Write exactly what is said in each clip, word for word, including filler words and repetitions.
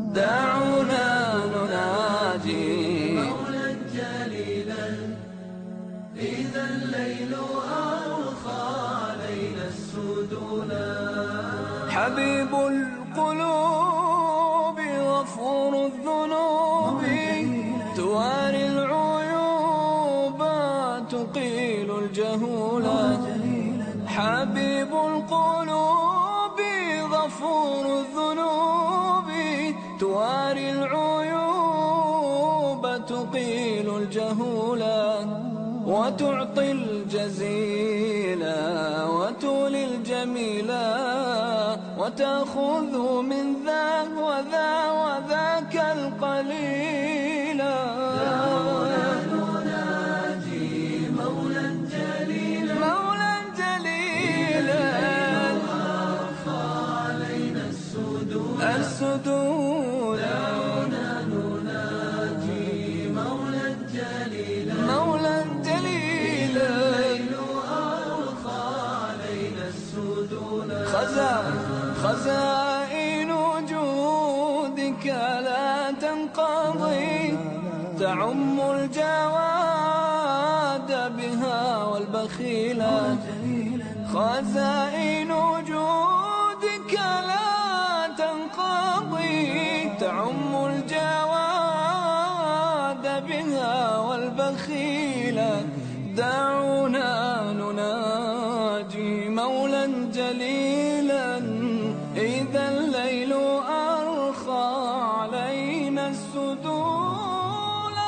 دعونا نناجي مولا جليلا إذا الليل أرخى علينا السدولا. حبيب القلوب غفور الذنوب تواري العيوب تقيل الجهولا. حبيب القلوب غفور الذنوب تواري العيوب تقيل الجهولا. وتعطي الجزيلا وتولي الجميلا وتأخذ من ذا وذا وذاك القليلا. دعونا نناجي مولا جليلا مولا جليلا أرخى علينا السدود السدود. دعونا نناجي مولا جليلا مولا جليلا الليل أرخى علينا السدود. خزائن وجودك لا تنقضي تعم الجواد بها والبخيلا. خزائن وجودك لا تنقضي تعم الجواد بها والبخيلا. دعونا نناجي مولا جليلا إذا الليل أرخى علينا السدولا.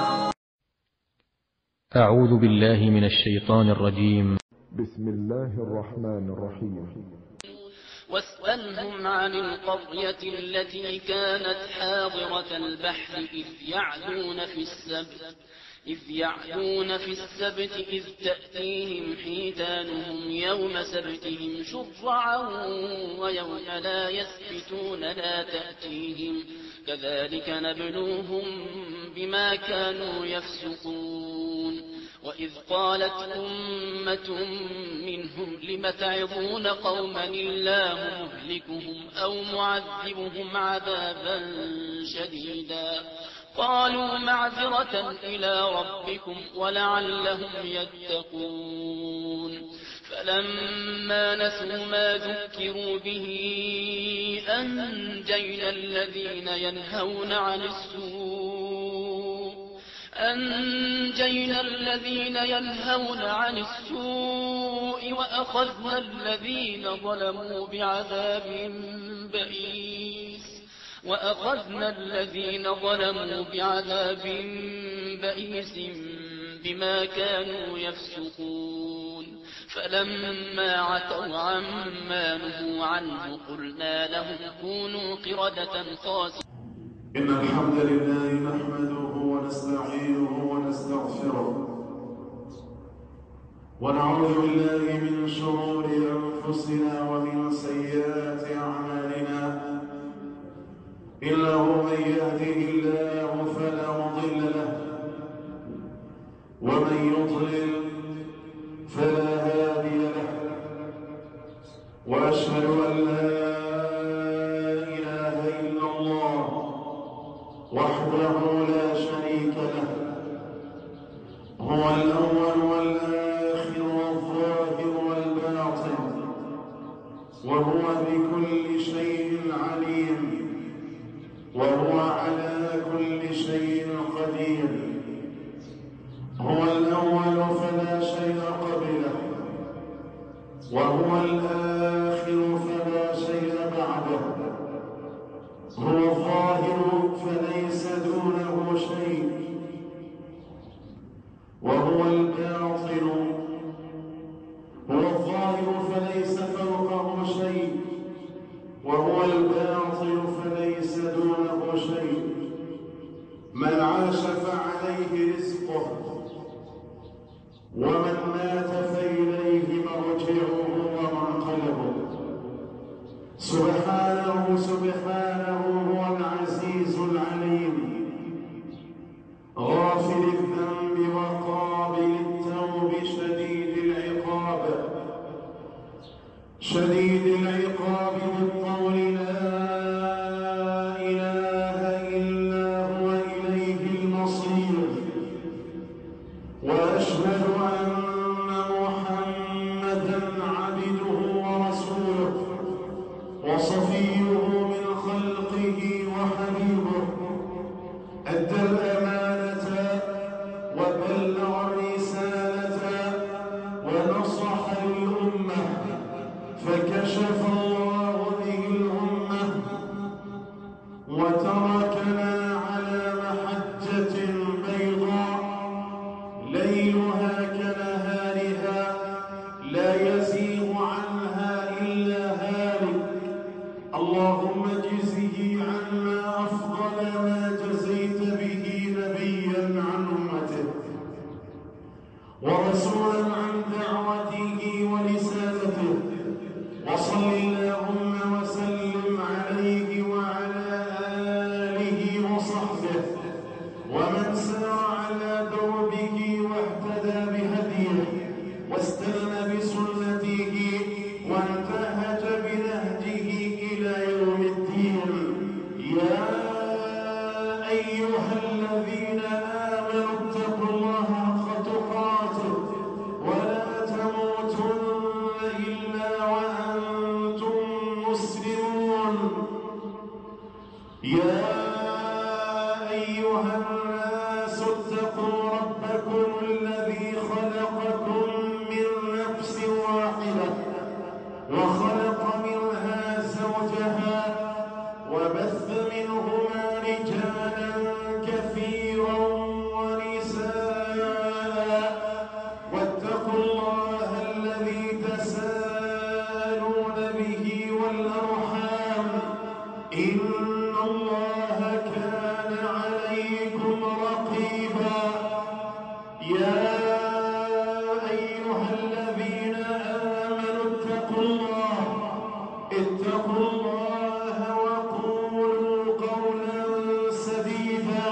أعوذ بالله من الشيطان الرجيم. بسم الله الرحمن الرحيم. واسألهم عن القرية التي كانت حاضرة البحر إذ يعدون في السبت إذ يعدون في السبت إذ تأتيهم حيتانهم يوم سبتهم شرعا ويوم لا يسبتون لا تأتيهم كذلك نبلوهم بما كانوا يفسقون. وإذ قالت أمة منهم لم تعظون قوما الله مهلكهم أو معذبهم عذابا شديدا قالوا معذرة إلى ربكم ولعلهم يتقون. فلما نسوا ما ذكروا به أنجينا الذين ينهون عن السوء أنجينا الذين ينهون عن السوء وأخذنا الذين ظلموا بعذاب بئيس وأخذنا الذين ظلموا بعذاب بئيس بما كانوا يفسقون. فلما عتوا عما نهوا عنه قلنا لهم كونوا قردة خاسئين. إن الحمد لله نحمده ونستعينه ونستغفره ونعوذ بالله من شرور أنفسنا ومن سيئات أعمالنا. إنه من يهده الله فلا مضل له ومن يضلل فلا هادي له. وأشهد أن لا إله إلا الله وحده لا شريك له هو الأول والآخر والظاهر والباطن وهو بكل شيء عليم وهو على كل شيء قدير. هو الأول فلا شيء قبله وهو الآخر فلا شيء بعده. هو الظاهر فليس دونه شيء وهو الباطن. هو الظاهر فليس فوقه شيء وهو الباطن فليس دونه شيء. من عاش فعليه رزقه ومن مات فإليه مرجعه ومنقلبه. سبحانه سبحانه هو العزيز وتركنا على محجة بيضاء ليلها كنهارها لا يزيغ عنها إلا هالك. اللهم اجزه عنا أفضل ما جزيت به نبيا عن أمته ورسولا عن دعوته ورسالته، وصل اللهم وسلم عليه وعلى آله وصحبه ومن سار على دربه واهتدى بهديه واستنى بسنته وانتهج بنهجه إلى يوم الدين. يا أيها الذين آمنوا اتقوا الله حق تقاته ولا تموتن إلا وأنتم مسلمون. يا أيها الناس اتقوا ربكم الذي خلقكم من نفس واحدة وخلق منها زوجها وبث منهما رجالا كثيرا ونساء، واتقوا الله الذي تساءلون به والأرحام إن الله كان عليكم رقيبا. يا أيها الذين آمنوا اتقوا الله اتقوا الله وقولوا قولا سديدا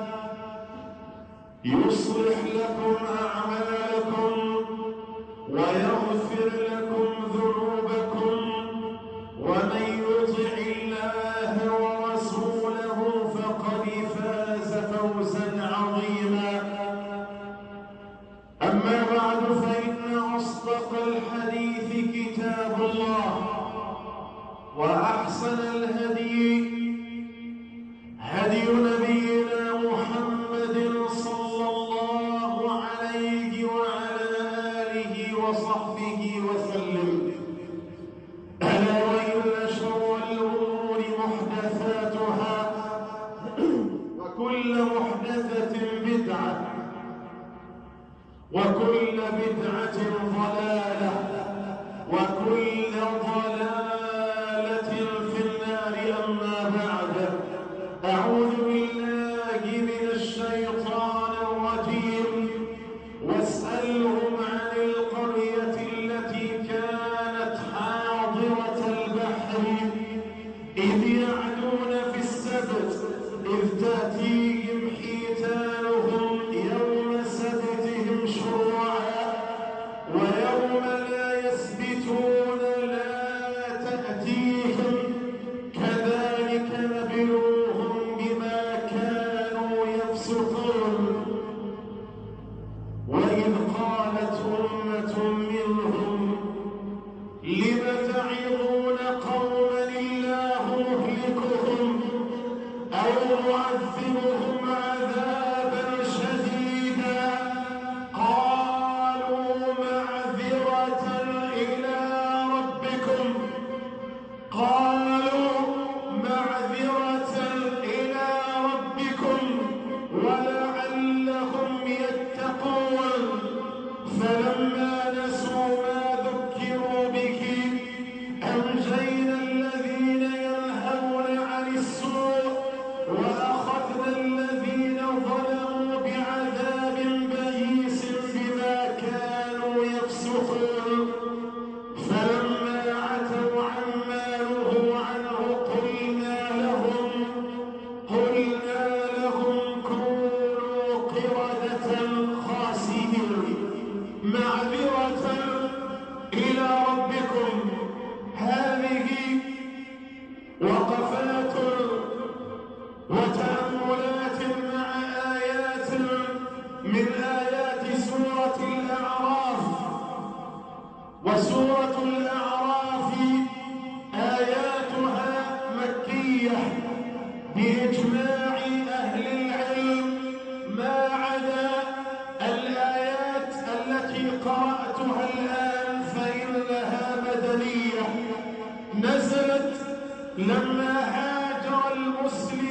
يصلح لكم أعمالكم ويغفر لكم ذنوبكم، ومن يطع الله ورسوله فقد فاز فوزا عظيما. أما بعد، فإن أصدق الحديث كتاب الله، وأحسن الهدي هدي نبينا محمد صلى الله عليه وعلى آله وصحبه وسلم. ألا وإن شر الأمور محدثاتها وكل محدثة بدعة وكل بدعة ضلالة وكل ضلالة في النار. أما بعد، أعوذ بالله من الشيطان الرجيم. واسألهم عن القرية التي كانت حاضرة البحر إذ يعدون في السبت إذ تأتيهم حيتانهم يوم سبتهم شرعا ويوم لا يسبتون لا تأتيهم كذلك نبلوهم بما كانوا يفسقون. وإذ قالت أمة منهم لم تعظون قوما الله مهلكهم أو معذبهم عذابا شديدا قالوا معذرة إلى ربكم قالوا معذرة إلى ربكم ولعلهم يتقون. فلما نسوا ما ذكروا به أنجينا الذين ينهون عن السوء وأخذنا الذين ظلموا بعذاب بئيس بما كانوا يفسقون. فلما عتوا عما نهوا عنه قلنا لهم قلنا لهم كونوا قردة خاسئين معذرة إلى ربكم. هذه وقفات وتأملات مع آيات من آيات سورة الأعراف. وسورة الأعراف آياتها مكية بإجماع أهل العلم ما عدا الآيات التي قرأتها الآن فإنها مدنية، نزلت لما هاجر المسلمون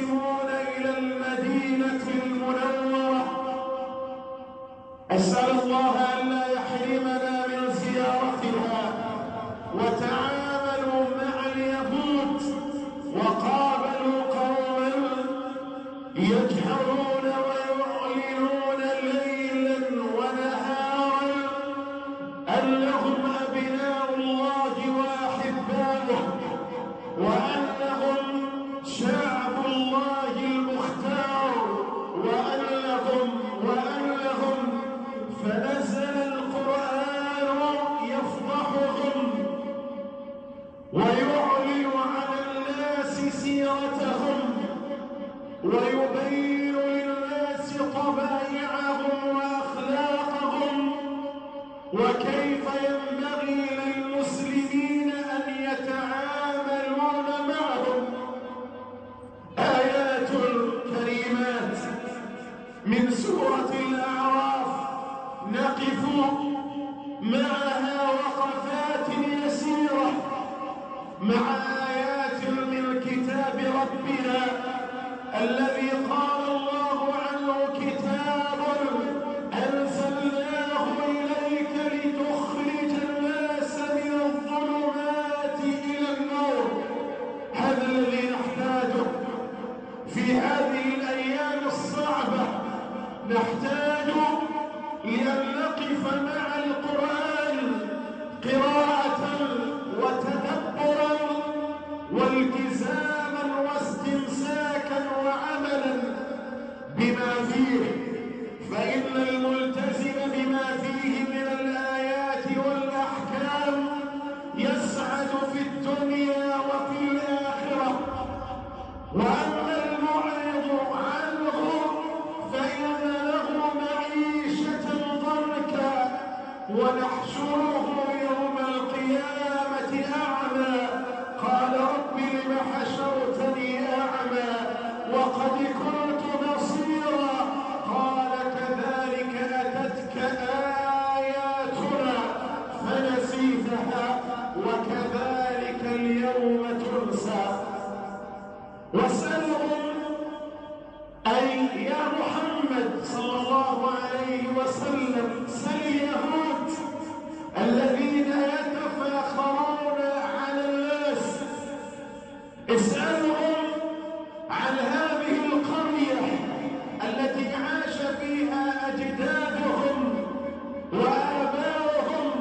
نسأل الله ألا يحرمنا من زيارتها. وتعاملوا مع اليهود وقابلوا قوما يجهرون ويعلنون ليلا ونهارا أنهم أبناء الله وأحباؤه، وأنهم شعب الله المختار، وأنهم وأنهم فنزل القرآن يفضحهم ويعلن على الناس سيرتهم ويبين للناس طبائعهم وأخلاقهم وكيف ينبغي للمسلمين أن يتعاملون معهم. آيات كريمات من سورة الأعراف نقف معها وقفات يسيرة مع آيات من كتاب ربنا الذي قال الله عنه كتاب أنزلناه إليك لتخرج الناس من الظلمات إلى النور. هذا الذي نحتاجه في هذه الأيام الصعبة. نحتاج لأن نقف مع القرآن قراءة وتدبرا والتزاما واستمساكا وعملا بما فيه، فإن الملتزم بما فيه من الآيات والأحكام يسعد في الدنيا وفي الآخرة، وأما المعرض عنه فإن له معيشة ضنكا ونحشره يوم القيامة أعمى. قال رب لم حشرتني أعمى وقد كنت بصيرا. قال كذلك أتتك آياتنا فنسيتها وكذلك اليوم تنسى. واسألهم أي يا محمد صلى الله عليه وسلم سل اليهود الذين يتفاخرون على الناس، اسألهم عن هذه القرية التي عاش فيها أجدادهم وآباؤهم،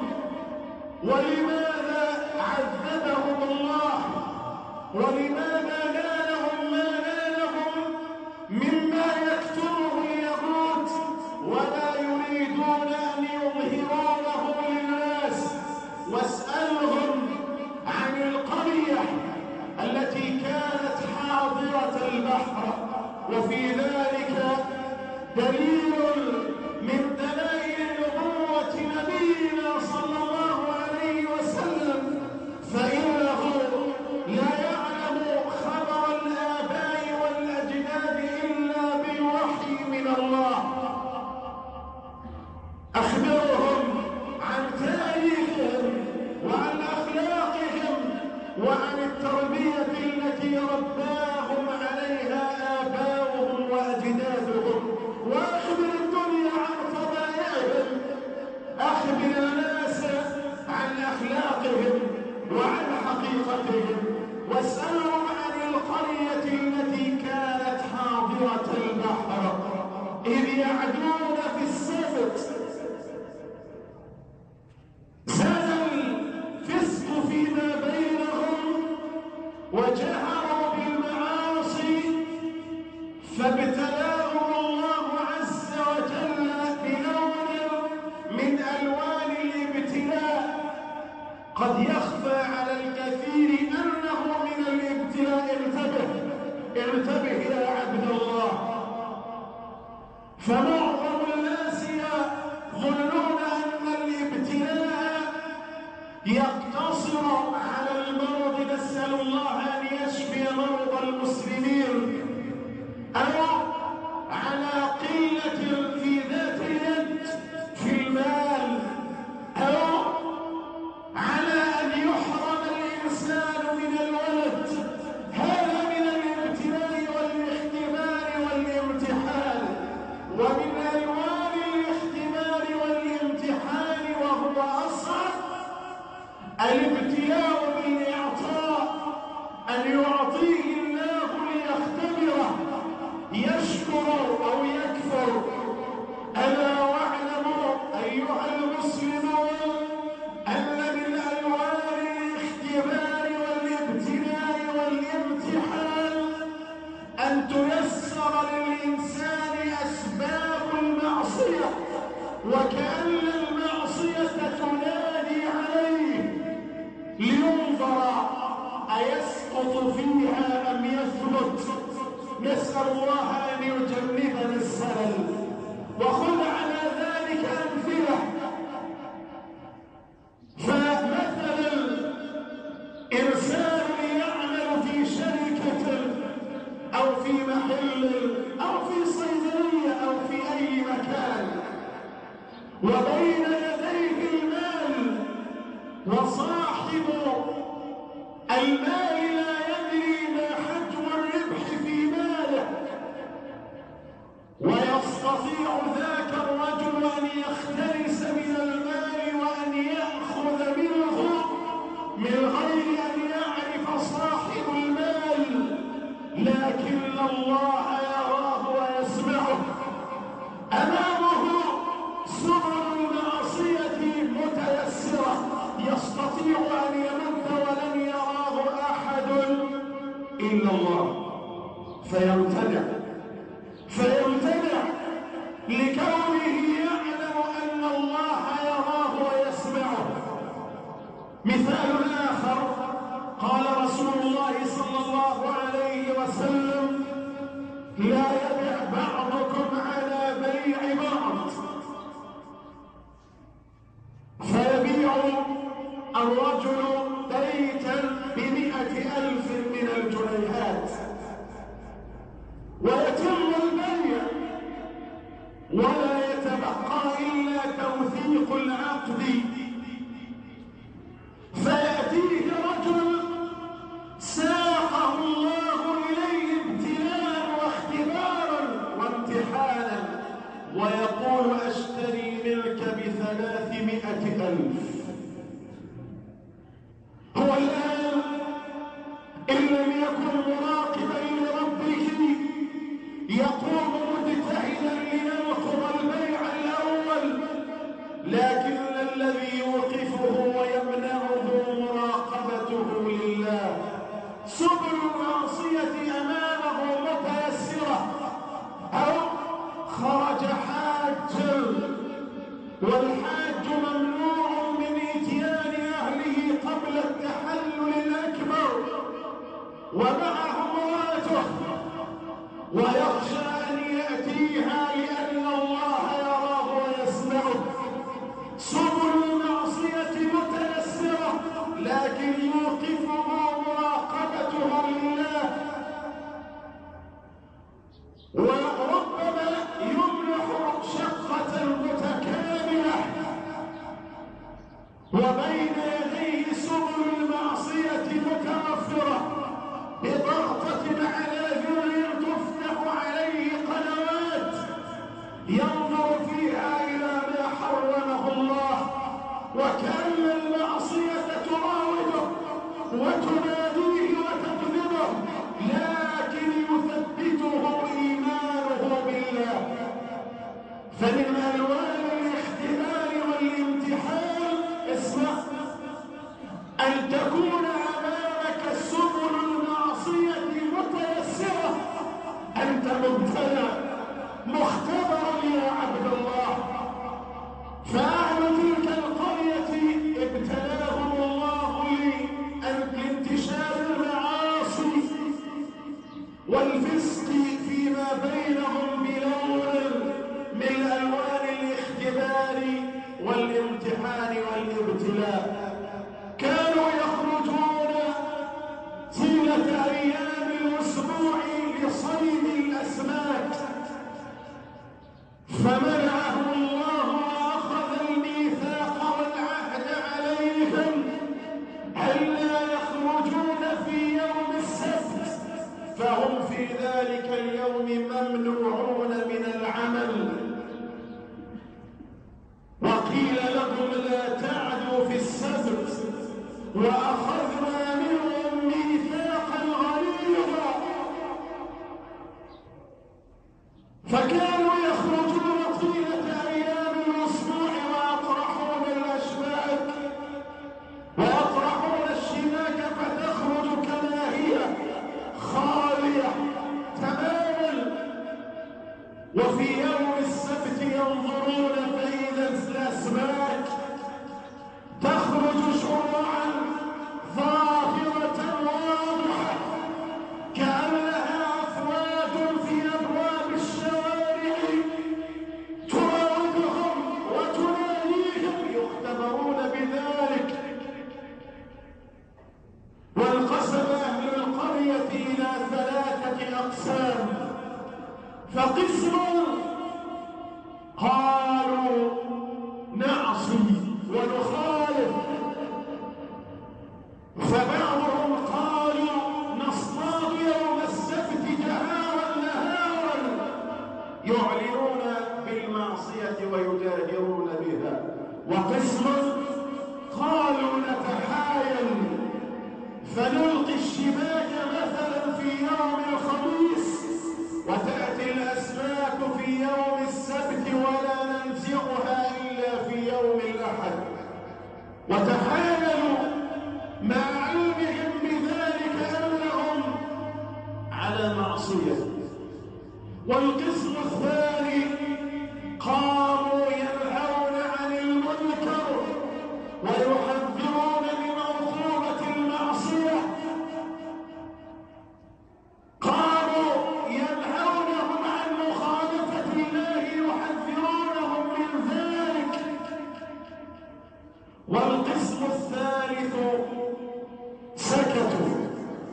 ولماذا عذبهم الله، ولماذا نالهم ما نالهم مما يكتمه اليهود ولا يريدون أن يظهرونه للناس. واسألهم عن القرية التي كانت حاضرة البحر، وفي ذلك دليل من دلائل نبوة نبينا صلى الله عليه وسلم، فإنه لا يعلم خبر الآباء والأجداد إلا بالوحي من الله. أخبرهم عن تاريخهم وعن أخلاقهم وعن التربية التي رباهم عليها آباؤهم وأجدادهم، وأخبر الدنيا عن طبائعهم، أخبر الناس عن أخلاقهم وعن حقيقتهم. واسألهم عن القرية التي كانت حاضرة البحر إذ يعدون في السبت، زاد الفسق فيما بينهم وجهروا بالمعاصي، فابتلاهم الله عز وجل بلون من ألوان الابتلاء قد يخفى على الكثير أنه من الابتلاء. انتبه انتبه يا عبد الله. فمعظم الناس يظنون أن الابتلاء يقتصر على المرض، نسأل الله أن يشفي مرضى المسلمين، أو على قلة في ذات اليد في المال، أو على أن يحرم الإنسان من الولد. هذا من الابتلاء والاختبار والامتحان، ومن ألوان الاختبار يشكر أو يكفر. ألا واعلموا أيها المسلمون أن من ألوان الاختبار والابتلاء والامتحان أن تيسر للإنسان أسباب المعصية، وكأن المعصية تنادي عليه لينظر أيسقط فيها أم يثبت. نسأل الله أن يجنبنا السلل. وخذ على ذلك أمثلة. فمثلا إنسان يعمل في شركة أو في محل أو في صيدلية أو في أي مكان، وبين يديه المال، وصاحب المال لا يدري ما حجم الربح في ماله، ويستطيع ذاك الرجل أن يختلس من المال وأن يأخذ منه من غير أن يعرف صاحب المال، لكن الله يراه ويسمعه. أمامه سبل المعصية متيسرة، يستطيع أن يمد ولن يراه أحد إلا الله، فيمتنع فيمتنع لكونه يعلم أن الله يراه ويسمعه. مثال آخر، قال رسول الله صلى الله عليه وسلم: لا يبع بعضكم على بيع بعض، فيبيع الرجل بيتا بمئة ألف من الجنيهات، ويتم البيع ولا يتبقى إلا توثيق العقد، فيأتيه رجل ساقه الله إليه ابتلاء واختبارا وامتحانا، ويقول: أشتري ملك بثلاثمائة ألف. هو الآن إن لم يكن مراقبا لربه يقوم مجتهدا لينقض البيع الأول، لكن الذي يوقفه ويمنعه مراقبته لله. سبل المعصية أمامه متيسرة، أو خرج حاجا والحاج ممنوع من إتيان أهله قبل التحلل الأكبر، ومعه امرأته، ويخشى أن يأتيها لأن الله يراه ويسمعه. سبل المعصية متيسرة، لكن يوقفه مراقبته لله، وربما يمنح شقة متكاملة، وبين يديه سبل المعصية متوفرة بضغطة على ذر تفتح عليه قنوات ينظر فيها إلى ما حرمه الله، وكأن المعصية تراوده وتناديه وتطلبه، لكن يثبته إيمانه بالله. فمن ألوان الاختبار والامتحان اسمع أن تكون أمامك سبل المعصية متيسرة، أنت مبتلى مختبر يا عبد الله. فأهل تلك القرية ابتلاهم الله لانتشار المعاصي والفسق فيما بينهم بلون من ألوان الاختبار والامتحان والابتلاء. كانوا يخرجون طيلة أيام الأسبوع لصيد الأسماك، فمنعهم الله وأخذ الميثاق والعهد عليهم ألا يخرجون في يوم السبت، فهم في ذلك اليوم ممنوعون من العمل. وقيل لهم: لا تعدوا في السبت، وأخذنا منهم ميثاقا غليظا. فكانوا يخرجون طيلة أيام الأسبوع ويطرحون الأشباك ويطرحون الشباك فتخرج كما هي خالية تماما. وفي يوم السبت ينظرون فإذا الأسماك تخرج شروعا ظاهرة واضحة كأنها أفواد في أبواب الشوارع تراودهم وتناديهم، يختبرون بذلك. وانقسم أهل القرية إلى ثلاثة أقسام، فقسم قالوا نعصي ونخالف، فبعضهم قالوا نصطاد يوم السبت جهارا نهارا، يعلنون بالمعصية ويجاهرون بها. وقسم قالوا نتحايل فنلقي الشباك مثلا في يوم الخميس وتأتي الأسماك في يوم السبت ولا ننزعها إلا في يوم الأحد، وتحايلوا مع علمهم بذلك أنهم على معصية. والقسم الثاني قاموا ينهون عن المنكر ويحذرون من عقوبة المعصية، قاموا ينهونهم عن مخالفة الله يحذرونهم من ذلك. والقسم الثالث سكتوا،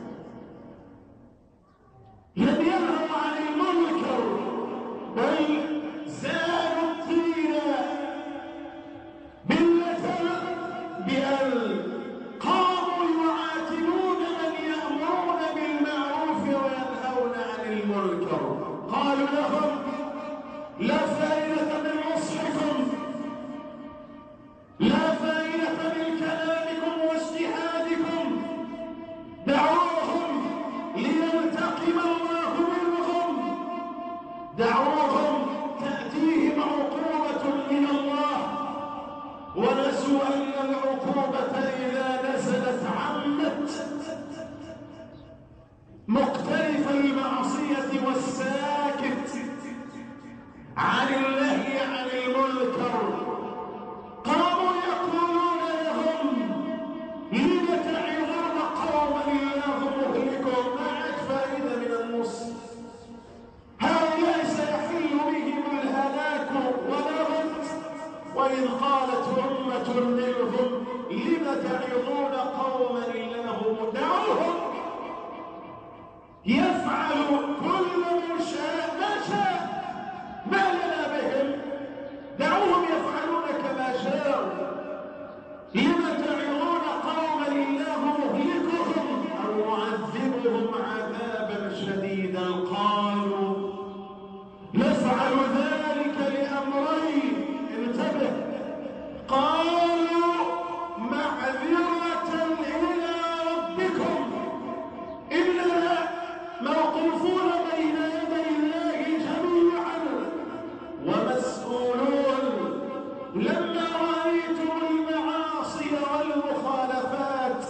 لم ينهوا عن المنكر بل زادوا الدين بالمثل بأن قاموا يعاتبون من يأمرون بالمعروف وينهون عن المنكر. قالوا لهم لا فائدة من نصحكم، لا فائدة من كلامكم واجتهادكم، دعوهم لينتقم الله منهم، دعوهم تأتيهم عقوبة من الله. ونسوا أن العقوبة إذا نزلت عمت، مقترف المعصية والساكت عن الله عن المنكر. قاموا يقولون لهم لم تعظون قوما الله مهلكهم، ما عاد فائدة من النص، هؤلاء سيحل بهم الهلاك والرد. وإذ قالت أمة منهم لم تعظون قوما الله، دعوهم يفعل كل من شاء ما شاء، ما لنا بهم، دعوهم يفعلون كما شاءوا. لم تعظون قوما الله مهلكهم أو معذبهم عذابا شديدا. قالوا نفعل ذلك لأمرين، انتبه، قالوا معذرة إلى ربكم، إننا موقوفون بين يدي الله جميعا ومسؤولون. لما رأيتم المعاصي والمخالفات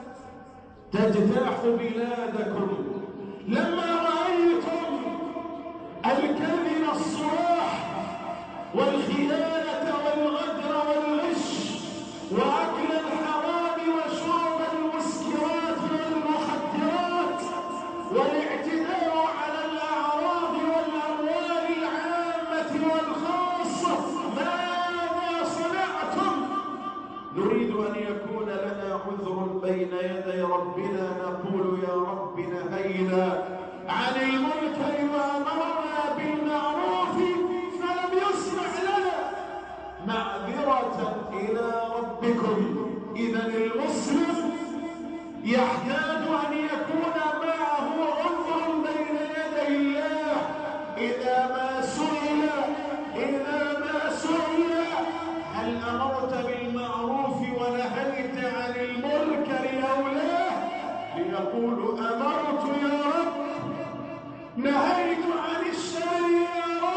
تجتاح بلادكم، لما رأيتم الكذب الصراح والخيانة والغدر والغش وأكل الحرام وشرب المسكرات والمخدرات والاعتداء على الأعراض والأموال العامة والخاصة، ماذا صنعتم؟ نريد أن يكون لنا عذر بين يدي ربنا، نقول يا رب نهينا عن المنكر وأمرنا بالمعروف فلم يسمح لنا، معذرة إلى ربكم. إذا المسلم يحتاج أن يكون معه عذر بين يدي الله إذا ما سئل إذا ما سئل هل أمرت بالمعروف ونهيت عن المنكر أو لا، ليقول أمرت يا رب، نهيت عن الشر يا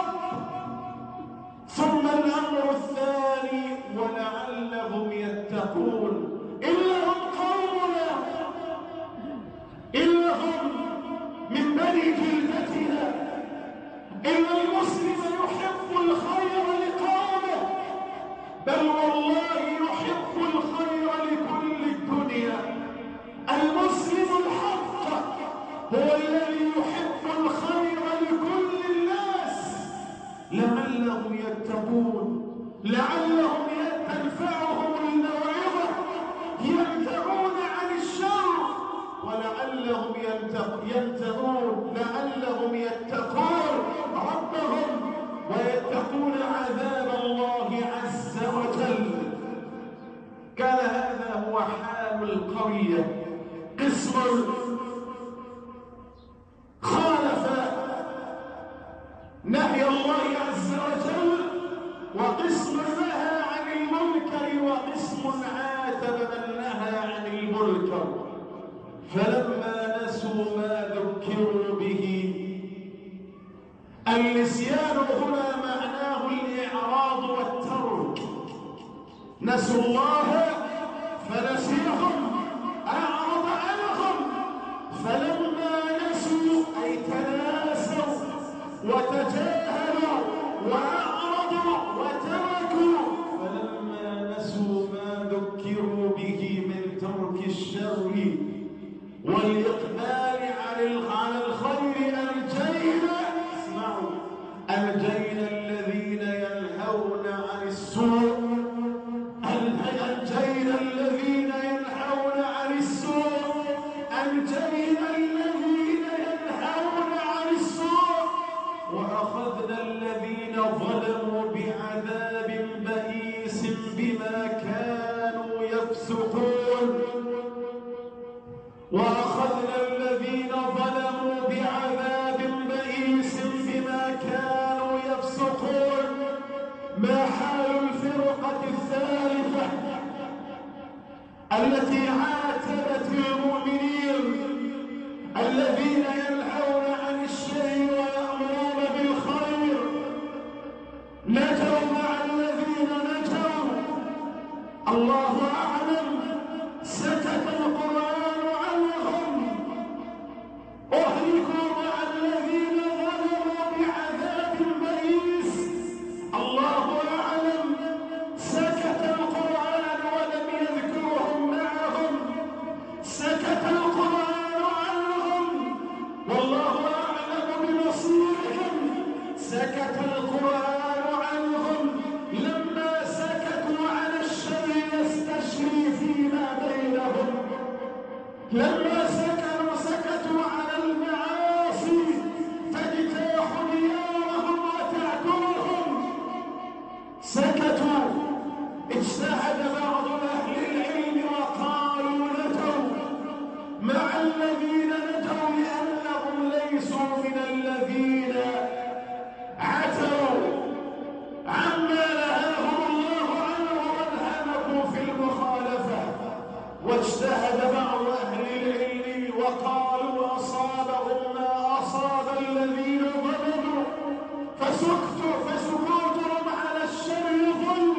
يتقون ربهم ويتقون عذاب الله عز وجل. كان هذا هو حال القرية. قسم خالف نهي الله عز وجل، وقسم نهى عن المنكر، وقسم عاتب من نهى عن المنكر. فلما نسوا ما ذكروا به، النسيان هنا معناه الإعراض والترك. نسوا الله فنسيهم، أعرض عنهم. فلما نسوا أي تناسوا وتجاهلوا وأعرضوا وتركوا، فلما نسوا ما ذكروا به من ترك الشر والإقبال على الخير، أنجينا اسمعوا أنجينا الذين ينهون عن السوء أنجينا الذين ينهون عن السوء أنجينا الذين ينهون عن السوء وأخذنا الذين ظلموا بعذاب بئيس بما كانوا يفسقون وأخذنا الذين ظلموا بعذاب بئيس بما كانوا يفسقون. ما حال الفرقة الثالثة التي عاتبت المؤمنين الذين ينهون عن الشر ويأمرون بالخير؟ نجوا مع الذين نجوا، الله أعلم. سكت القرآن عنهم. أهلكوا مع الذين ظلموا بعذاب بئيس، الله أعلم. سكت القرآن ولم يذكرهم معهم، سكت القرآن عنهم والله أعلم بمصيرهم. سكت القرآن عنهم لما سكتوا عن الشر يستشري فيما بينهم، لما سكتوا سكتوا على المعاصي تجتاح ديارهم وتعكرهم، سكتوا. اجتهد بعض أهل العلم وقالوا نجوا مع الذين نجوا لأنهم ليسوا من الذين عتوا عما نهاهم الله عنه وانهمكوا في المخالفة. واجتهد بعض أهل العلم وقالوا أصابهم ما أصاب الذين ظلموا فسكتوا فسكوتهم على الشر ظلم،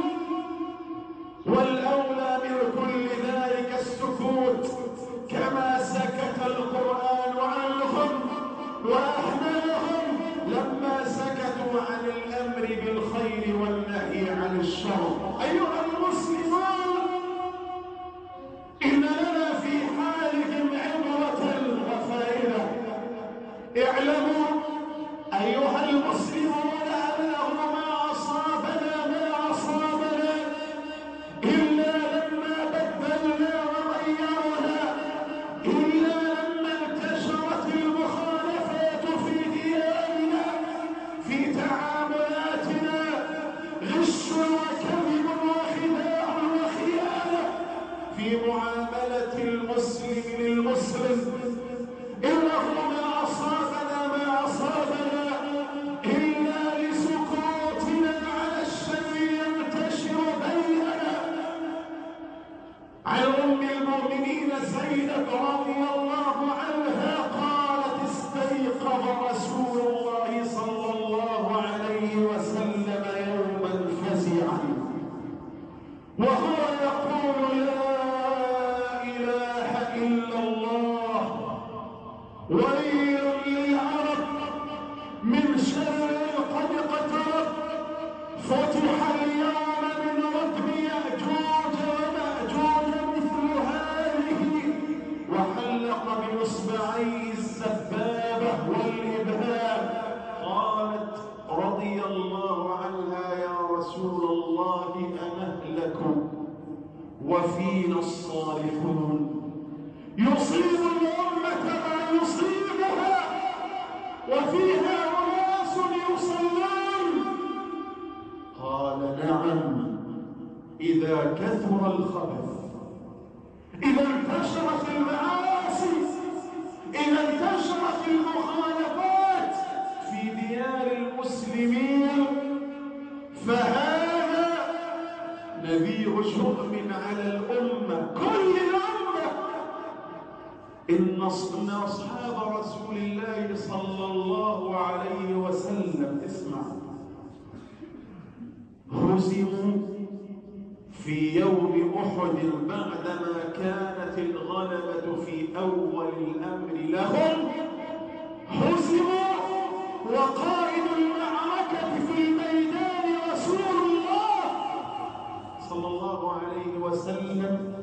والأولى من كل ذلك السكوت كما سكت القرآن عنهم وأهملهم لما سكتوا عن الأمر بالخير والنهي عن الشر. أيها المسلمون، إن لنا في حالهم عبرة وفائدة. اعلموا أيها المسلمون أنه ما أصابنا ما أصابنا إلا لما بدلنا وغيرنا، إلا لما انتشرت المخالفات في دياننا، في تعاملاتنا، غش وكذب وخداع وخيانة، في معاملة المسلم للمسلم. إنه ما أصابنا ما أصابنا إلا لسكوتنا على الشر ينتشر بيننا. عن أم المؤمنين زينب رضي الله عنها قالت: استيقظ رسول الله صلى الله عليه وسلم يوما فزعا وهو يقول: لا إله إلا الله، ويل للعرب من شر قد اقترب، فتح اليوم من ردم يأجوج ومأجوج مثل هذه، وحلق بإصبعيه السبابة والإبهام. قالت رضي الله عنها: يا رسول الله أنهلك وفينا الصالحون، يصيب الأمة ما يصيبها وفيها إذا كثر الخبث، إذا انتشرت المعاصي، إذا انتشرت المخالفات في ديار المسلمين، فهذا نذير شؤم على الأمة، كل الأمة. إن أصحاب رسول الله صلى الله عليه وسلم، اسمع، هزموا في يوم أحد بعدما كانت الغلبة في أول الأمر لهم، هزموا وقائد المعركة في الميدان رسول الله صلى الله عليه وسلم،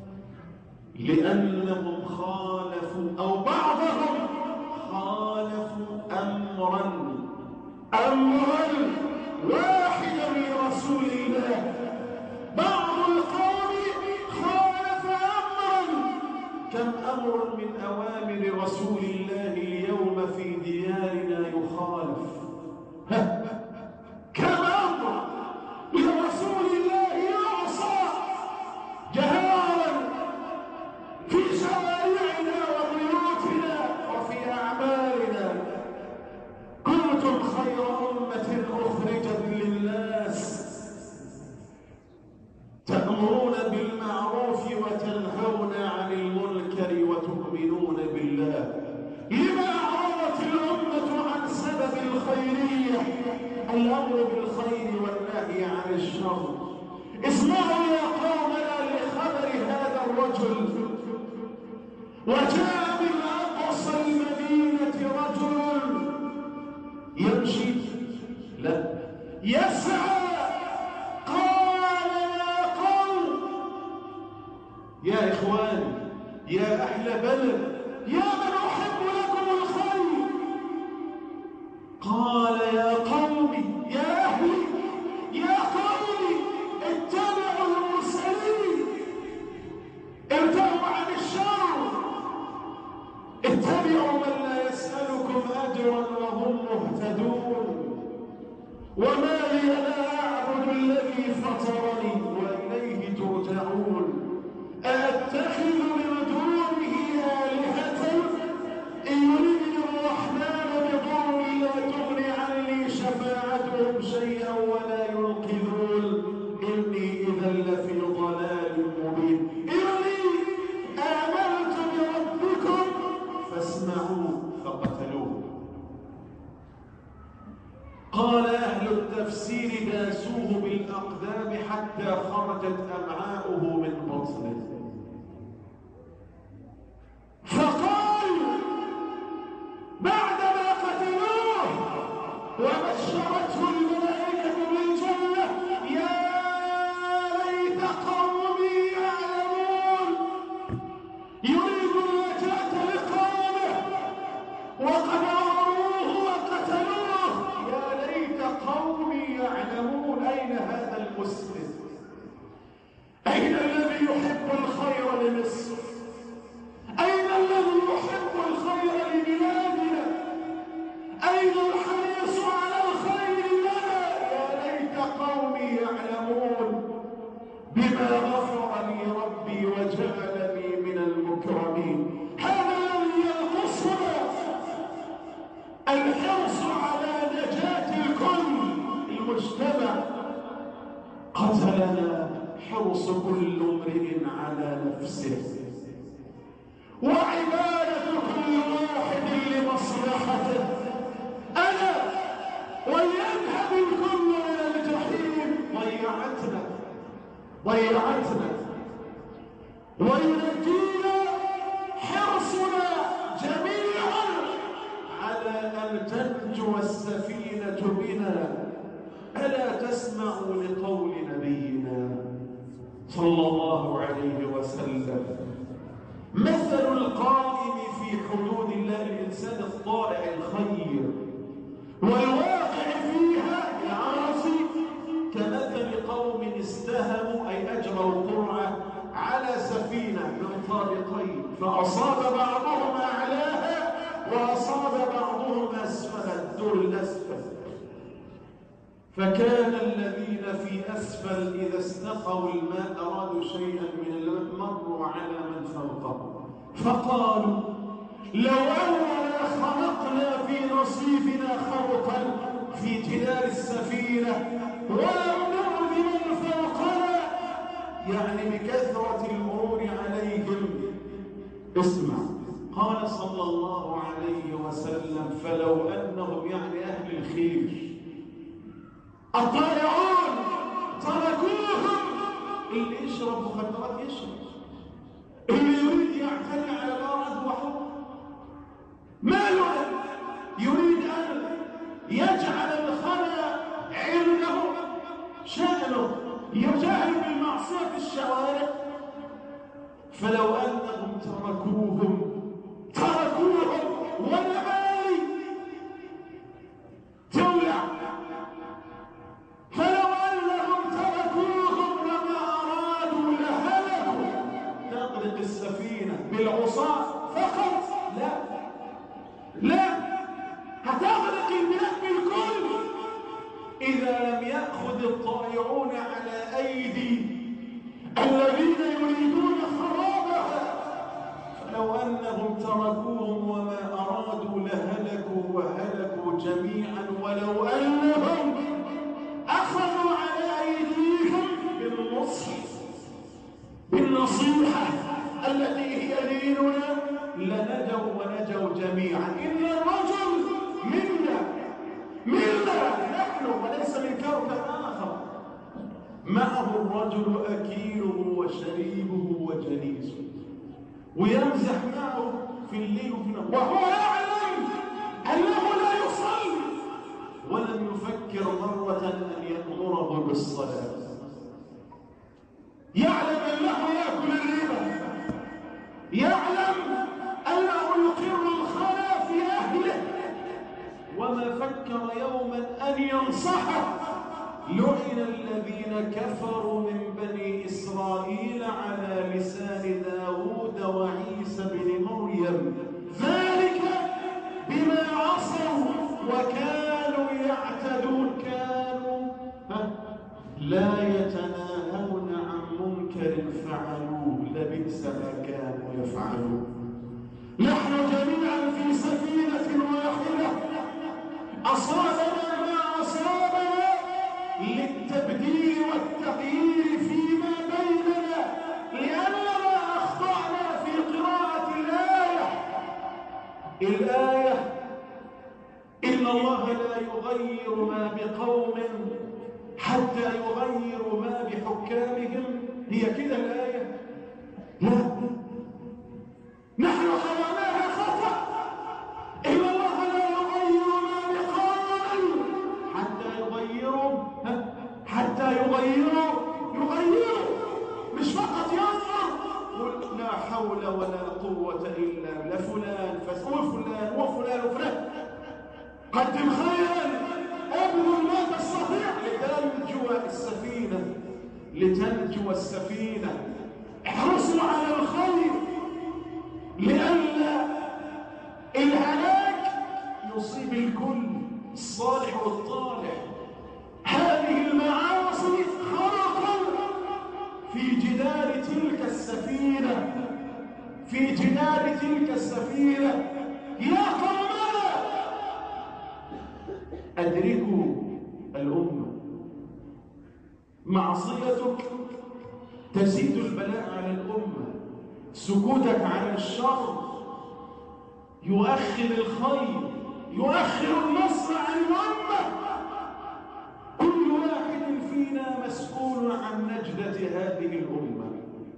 لأنهم خالفوا أو بعضهم خالفوا أمرا أمرا واحدا لرسول الله. بعض القوم خالف أمرا، كم أمر من أوامر رسول الله اليوم في ديارنا يخالف؟ كم أمر لرسول الله يعصى جهارا في شوارعنا وبيوتنا وفي أعمالنا. كنتم خير أمة أخرجت للناس تأمرون بالمعروف وتنهون عن المنكر وتؤمنون بالله. لما أعرضت الأمة عن سبب الخيرية، الأمر بالخير والنهي عن الشر. اسمعوا يا قومنا لخبر هذا الرجل. وجاء من أقصى المدينة رجل يمشي، لا يسعى، يا إخواني، يا أهل بلد، يا من أحب لكم الخير، قال يا قومي، يا أهلي، يا قومي، اتبعوا المرسلين، ارتعوا عن الشر، اتبعوا من لا يسألكم أجرا وهم مهتدون. وما لي لا أعبد الذي فطرني وإليه ترجعون. أأتخذ من دونه آلهة إن يردني الرحمن بضر لا تغن عني شفاعتهم شيئا ولا ينقذون. إني إذا لفي ضلال مبين. إني آمنت بربكم فاسمعوا، فقتلوه. قال أهل التفسير داسوه بالأقدام حتى خرجت أمعاؤه من بطنه. فقال بعدما قتلوه وبشرته الملائكة بالجنة: يا ليت قومي يعلمون. يريد النجاة لقومه وقد أمروه وقتلوه. يا ليت قومي يعلمون. أين هذا المسلم؟ أين الذي يحب الخير لمصر؟ أين الذي يحب الخير لبلادنا؟ أين الحريص على الخير لنا؟ يا ليت قومي يعلمون بما غفر لي ربي وجعلني من المكرمين. هذا الذي ينقصنا، الحرص على نجاة الكل، المجتمع. قتلنا حرص كل امرئ على نفسه وعبادة كل واحد لمصلحته. أنا وليذهب الكل إلى الجحيم. ضيعتنا ضيعتنا وينجينا حرصنا جميعا على أن تنجو السفينة بنا. ألا تسمعوا لقول نبينا صلى الله عليه وسلم: مثل القائم في حدود الله الإنسان الطائع الخير والواقع فيها العاصي كمثل قوم استهموا أي أجروا قرعة على سفينة من طابقين، فأصاب بعضهم أعلاها وأصاب بعضهم أسفل الدور الأسفل، فكان الذين في أسفل إذا استقوا الماء أرادوا شيئا من الماء مروا على من فوقهم فقالوا لو أننا خلقنا في نصيبنا خرقا في جدار السفينة ولم نؤذ من فوقنا، يعني بكثرة المرور عليهم. اسمع، قال صلى الله عليه وسلم فلو أنهم، يعني أهل الخير الطائعون، تركوهم، اللي يشرب مخدرات يشرب، اللي يريد يعتني على الأرض وحب ماله، يريد أن يجعل الخلا عنده شأنه، يجاهر بالمعصية في الشوارع. فلو أنهم تركوهم تركوهم والنبالي تولع، فلو أنهم تركوهم وما أرادوا لهلكوا. تغرق السفينة بالعصاة فقط؟ لا لا، هتغرق الماء بالكل إذا لم يأخذ الطائعون على أيدي الذين يريدون خرابها. فلو أنهم تركوهم وما أرادوا لهلكوا وهلكوا جميعا، ولو أنهم أخذوا على أيديهم بالنصح بالنصيحة التي هي ديننا لنجوا ونجوا جميعا. إن الرجل منا منا نحن وليس من كوكب آخر، معه الرجل أكيله وشريبه وجليسه، ويمزح معه في الليل وفي النهار، وهو يعلم أنه لا يصلي ولم يفكر مرة أن يأمره بالصلاة، يعلم أنه يأكل الربا، يعلم أنه يقر الخلا في أهله، وما فكر يوما أن ينصحه. لعن الذين كفروا من بني إسرائيل على لسان داود وعيسى بن مريم، ذلك بما عصوا وكانوا يعتدون، كانوا لا يتناهون عن منكر فعلوه لبئس ما كانوا يفعلون. نحن جميعا في سفينة واحدة، أصابنا ما أصابنا للتبديل والتغيير فيما بيننا، لأننا أخطأنا في قراءة الآية. الآية إن الله لا يغير ما بقوم حتى يغيروا ما بحكامهم، هي كده الآية؟ لا، نحن قرأناها خطأ. إن الله لا يغير ما بقوم حتى يغيروا حتى يغيروا يغيروا مش فقط ينظر لا حول ولا قوة إلا لفلان وفلان وفلان وفلان، قدم خيرا ابذل ما تستطيع لتنجو السفينة لتنجو السفينة. احرصوا على الخير لئلا الهلاك يصيب الكل، الصالح والطالح. هذه المعاصي خرقت في جدار تلك السفينة في جدار تلك السفينة. يا قومنا أدركوا الأمة، معصيتك تزيد البلاء على الأمة، سكوتك عن الشر يؤخر الخير، يؤخر النصر عن الأمة. كل واحد فينا مسؤول عن نجدة هذه الأمة،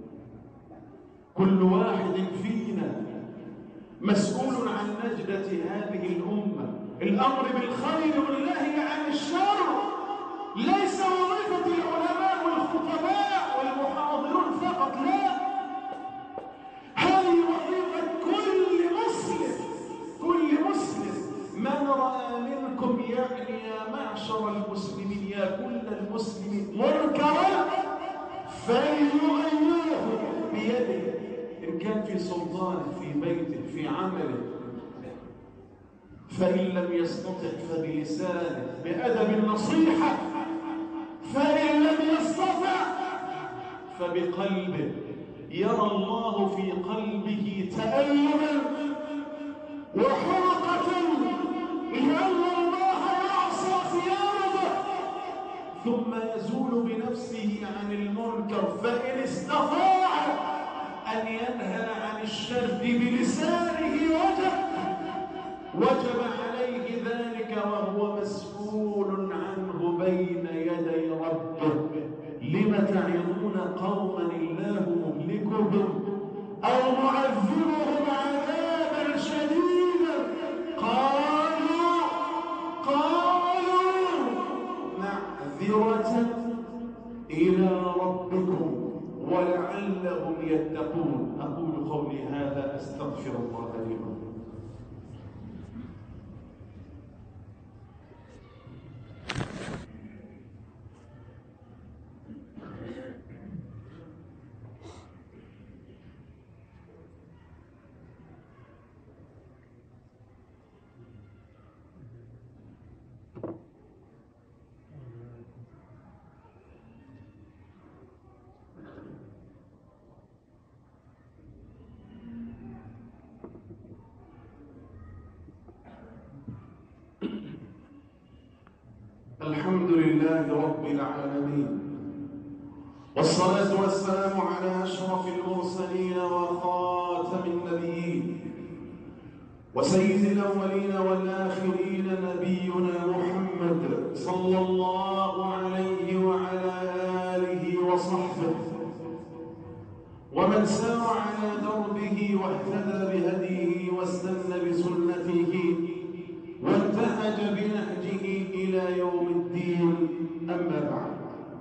كل واحد فينا مسؤول عن نجدة هذه الأمة. الأمر بالخير والنهي عن الشر ليس وظيفة العلماء والخطباء والمحاضرون فقط، لا، هذه وظيفة كل مسلم. كل مسلم، من رأى منكم يعني يا معشر المسلمين، يا كل المسلمين، منكرا فليغيره بيده، إن كان في سلطانه، في بيته، في عمله، فإن لم يستطع فبلسانه بأدب النصيحة، فإن لم يستطع فبقلبه، يرى الله في قلبه تألما وحرقة لأن الله يعصى في أرضه، ثم يزول بنفسه عن المنكر. فإن استطاع أن ينهى عن الشر بلسانه وجب وجب عليه ذلك وهو مسؤول عنه بين يدي ربه. لم تعظون قوما الله مهلكهم أو معذبهم عذابا شديدا قالوا قالوا معذرة إلى ربكم ولعلهم يتقون. أقول قولي هذا أستغفر الله لي ولكم. الحمد لله رب العالمين، والصلاة والسلام على أشرف المرسلين وخاتم النبيين وسيد الأولين والآخرين نبينا محمد صلى الله عليه وعلى آله وصحبه ومن سار على دربه واهتدى بهديه واستنى بسنته وانتهج بنهجه إلى يوم الدين. أما بعد،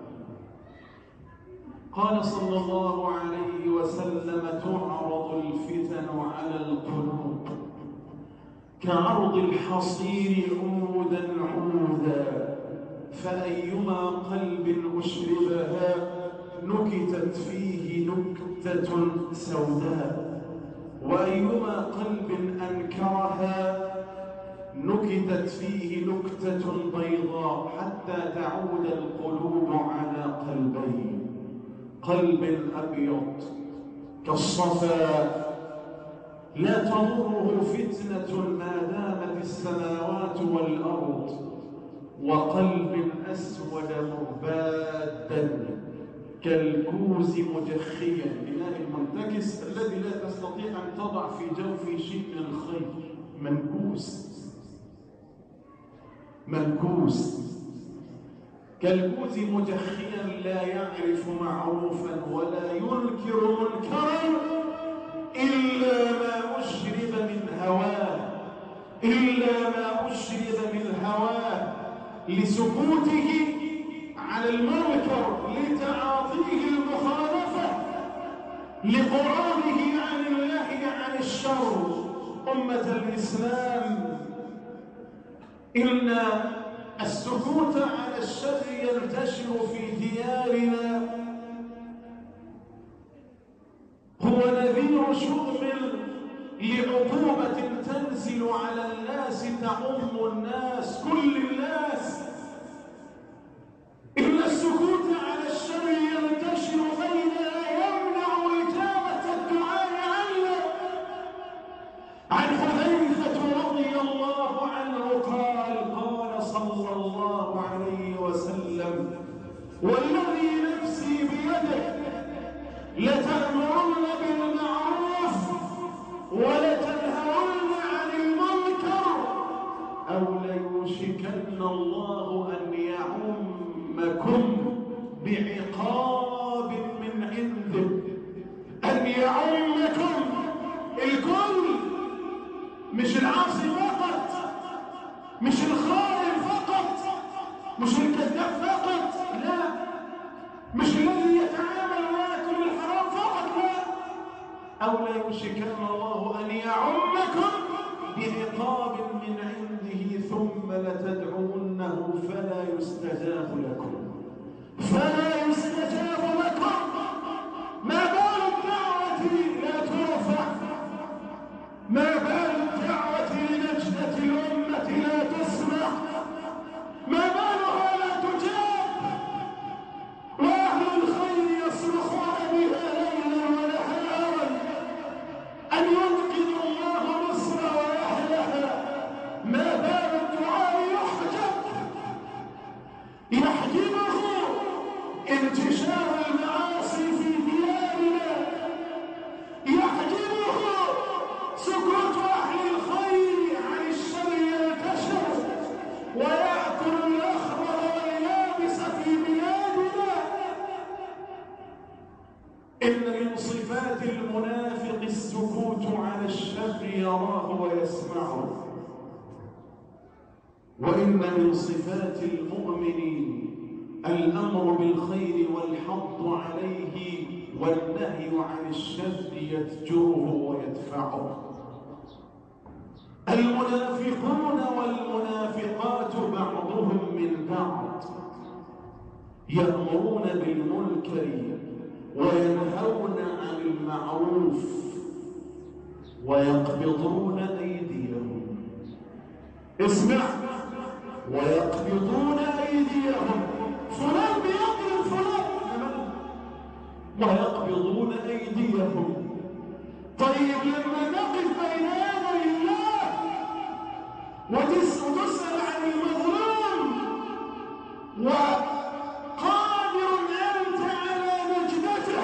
قال صلى الله عليه وسلم: تعرض الفتن على القلوب كعرض الحصير عودا عودا، فأيما قلب أشربها نكتت فيه نكتة سوداء، وأيما قلب أنكرها نكتت فيه نكتة بيضاء، حتى تعود القلوب على قلبين: قلب أبيض كالصفا لا تضره فتنة ما دامت السماوات والأرض، وقلب أسود مربادا كالكوز مجخيا، بناء المنتكس الذي لا تستطيع أن تضع في جوفه شيء من الخير، منكوس منكوس كالكوز مجخيا لا يعرف معروفا ولا ينكر منكرا إلا ما أشرب من هواه إلا ما أشرب من هواه لسكوته على المنكر، لتعاطيه المخالفة، لقرابه عن الله عن الشر. أمة الإسلام، إن السكوت على الشر ينتشر في ديارنا هو نذير شؤم لعقوبة تنزل على الناس تعم الناس، كل الناس. إن السكوت على الشر ينتشر بيننا يمنع إجابة الدعاء عنا. عن حذيفة رضي الله عنه قال: قال صلى الله عليه وسلم: والذي نفسي بيده لتأمرن بالمعروف ولتنهون عن المنكر أو ليوشكن الله أن يعمكم بعقاب من عنده. أن يعمكم الكل، مش العاصي فقط، مش الخائن فقط، مش الكذاب فقط، لا، مش الذي يتعامل ويأكل الحرام فقط، لا. أو لا يوشكن الله أن يعمكم بعقاب من عنده ثم لتدعونه فلا يستجاب لكم فلا يستجاب لكم. ما بال الدعوة لا ترفع، ما بال الدعوة لنجدة الأمة يحجبه انتشار المعاصي في ديارنا، يحجبه سكوت أهل الخير عن الشر ينتشر ويأكل الأخضر واليابس في بلادنا. إن من صفات المنافق السكوت على الشر يراه ويسمعه، وإن من صفات المؤمن الأمر بالخير والحض عليه والنهي عن الشر يتجره ويدفعه. المنافقون والمنافقات بعضهم من بعض يأمرون بالمنكر وينهون عن المعروف ويقبضون أيديهم. اسمع، ويقبضون أيديهم. فلان بيضرب فلان ويقبضون أيديهم. طيب لما نقف بين يدي الله وتسأل عن المظلوم وقادر أنت على نجدته،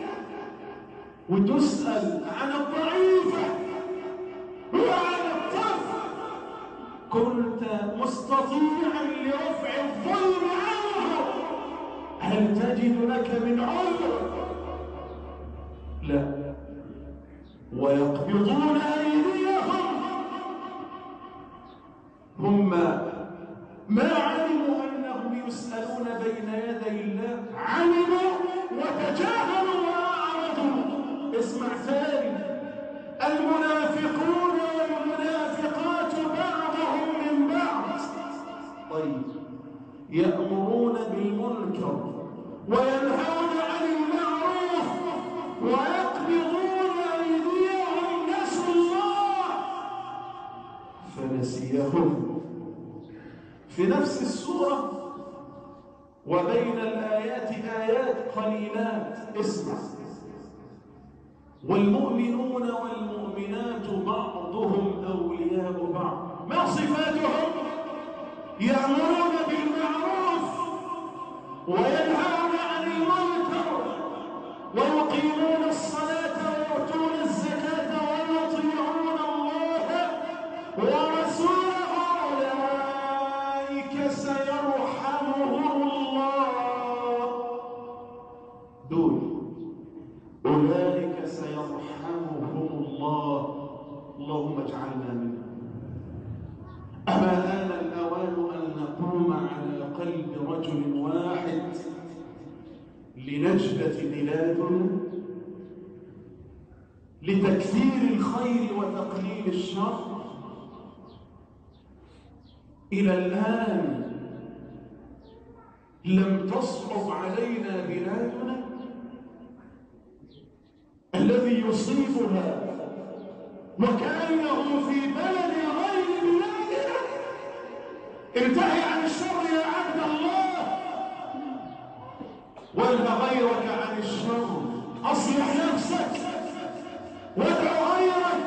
وتسأل عن الضعيفة وعن الطرف، كنت مستطيعا لرفع الظلم عنه، هل تجد لك من عذر؟ لا. ويقبضون أيديهم. هم ما علموا أنهم يسألون بين يدي الله، علموا وتجاهلوا وأعرضوا. اسمع ثاني، المنافقون والمنافقات بعضهم من بعض. طيب، يأمرون بالمنكر وينهون عن المعروف ويقبضون أيديهم، نسوا الله فنسيهم. في نفس السورة وبين الآيات آيات قليلات. اسمع، والمؤمنون والمؤمنات بعضهم أولياء بعض. ما صفاتهم؟ يأمرون بالمعروف وينهون عن المنكر ويقيمون الصلاة ويؤتون الزكاة ويطيعون الله ورسوله، أولئك سيرحمهم الله. دول أولئك سيرحمهم الله، اللهم اجعلنا منهم. أما آن الأوان أن نقوم على قلب رجل واحد لنجدة بلادنا، لتكثير الخير وتقليل الشر. إلى الآن لم تصعب علينا بلادنا. الذي يصيبها وكأنه في بلد غير بلادنا. انتهي عن الشر يا عبد الله، وانهى غيرك عن الشر. أصلح نفسك وادع غيرك.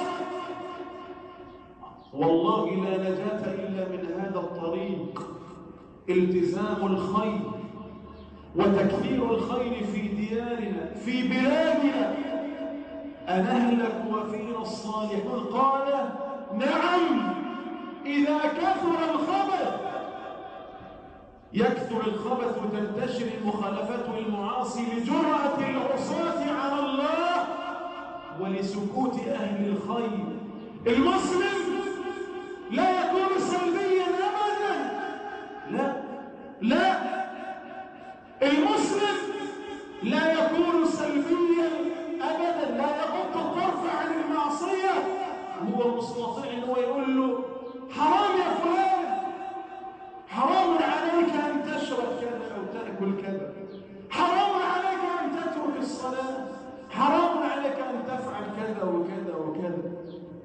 والله لا نجاة إلا من هذا الطريق، التزام الخير وتكثير الخير في ديارنا في بلادنا. أنهلك وفينا الصالحون؟ قال نعم، إذا كثر الخبث. يكثر الخبث وتنتشر المخالفات والمعاصي لجرأة العصاة على الله ولسكوت أهل الخير. المسلم لا يكون سلبيا أبدا، لا لا، المسلم لا يكون سلبيا أبدا، لا يغض الطرف عن المعصية. هو مستطيع أنه يقول له حرام يا فلان، حرام عليك أن تشرب كذا أو تأكل كذا، حرام عليك أن تترك الصلاة، حرام عليك أن تفعل كذا وكذا وكذا.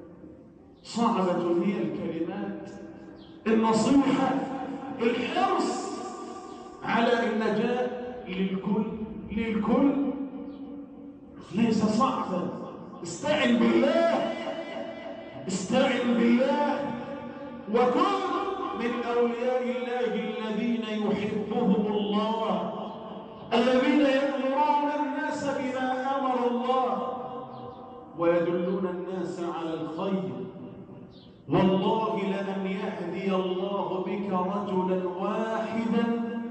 صعبة هي الكلمات، النصيحة، الحرص على النجاة للكل للكل ليس صعبا. استعن بالله، استعن بالله، وكن من أولياء الله الذين يحبهم الله الله الذين يأمرون الناس بما أمر الله ويدلون الناس على الخير. والله لأن يهدي الله بك رجلا واحدا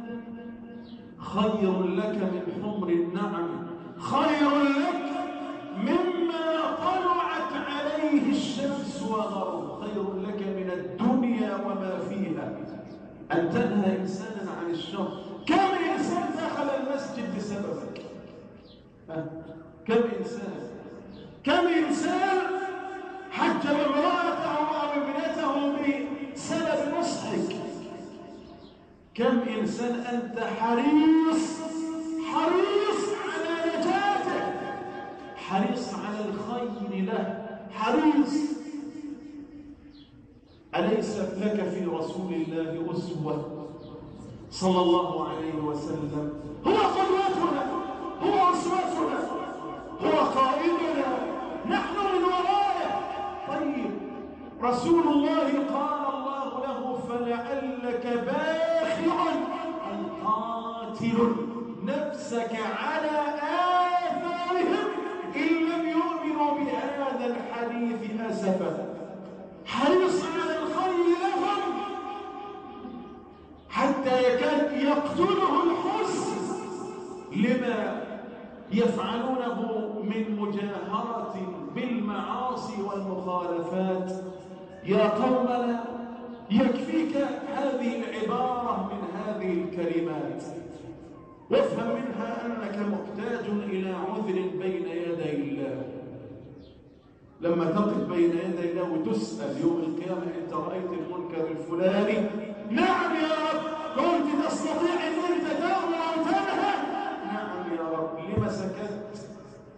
خير لك من حمر النعم، خير لك مما طلعت عليه الشمس وغرب، خير لك من الدنيا وما فيها. أن تنهى إنسانا عن الشر. كم إنسان دخل المسجد بسببك؟ كم إنسان كم إنسان حجب امرأته أو ابنته بسبب نصحك؟ كم إنسان أنت حريص حريص على نجاته، حريص على الخير له، حريص. أليس لك في رسول الله أسوة صلى الله عليه وسلم؟ هو قدوتنا، هو أسوتنا، هو قائدنا، نحن من ورائه. طيب رسول الله قال الله له فلعلك باخع أي قاتل نفسك على آثارهم إن لم يؤمنوا بهذا الحديث أسفا. حريص على الخير لهم حتى يكاد يقتله الحزن لما يفعلونه من مجاهرة بالمعاصي والمخالفات. يا قومنا يكفيك هذه العبارة من هذه الكلمات، وافهم منها أنك محتاج إلى عذر بين يدي الله. لما تقف بين يدي الله وتسأل يوم القيامة أنت رأيت المنكر الفلاني؟ نعم يا رب. كنت تستطيع أن أنت تأمر أو تنهى؟ نعم يا رب. لما سكت؟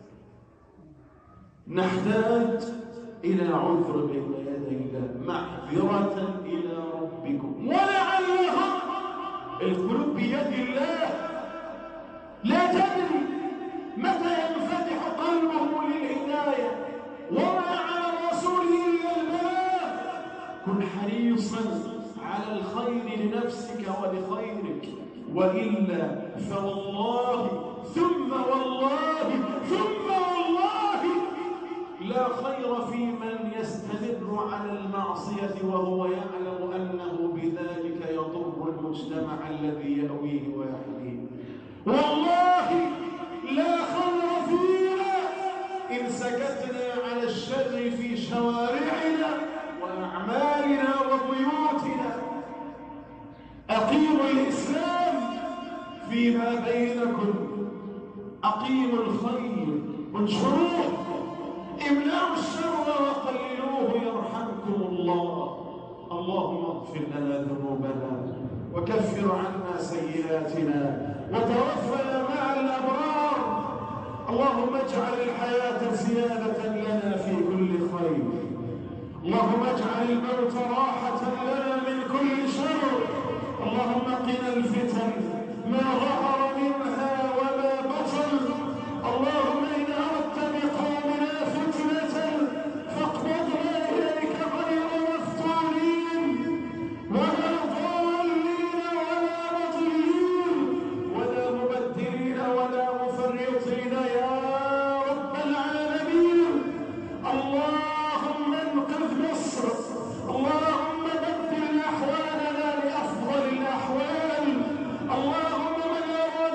نحتاج إلى عذر بين يدي الله، معذرة إلى ربكم. ولعلهم القلوب بيد الله، لا تدري متى ينفتح قلبه للهداية، وما على الرسول إلا البلاغ. كن حريصا على الخير لنفسك ولخيرك، وإلا فوالله ثم والله ثم والله لا خير في من يستمر على المعصية وهو يعلم أنه بذلك يضر المجتمع الذي يأويه ويحميه. والله لا خير فينا إن سكتنا على الشر في شوارعنا وأعمالنا وبيوتنا. أقيموا الإسلام فيما بينكم، أقيموا الخير انشروه، امنعوا الشر وقللوه يرحمكم الله. اللهم اغفر لنا ذنوبنا وكفر عنا سيئاتنا وتوفنا مع الأبرار. اللهم اجعل الحياة زيادة لنا في كل خير. اللهم اجعل الموت راحة لنا من كل شر. اللهم قنا الفتن ما ظهر منها وما بطن. اللهم إن أردت بقومنا فتنة فاقبضنا إليك غير مفتونين ولا ضالين ولا مضلين ولا مبدلين ولا مفرطين يا رب العالمين. اللهم انقذ مصر. اللهم بدل أحوالنا لأفضل الأحوال. اللهم من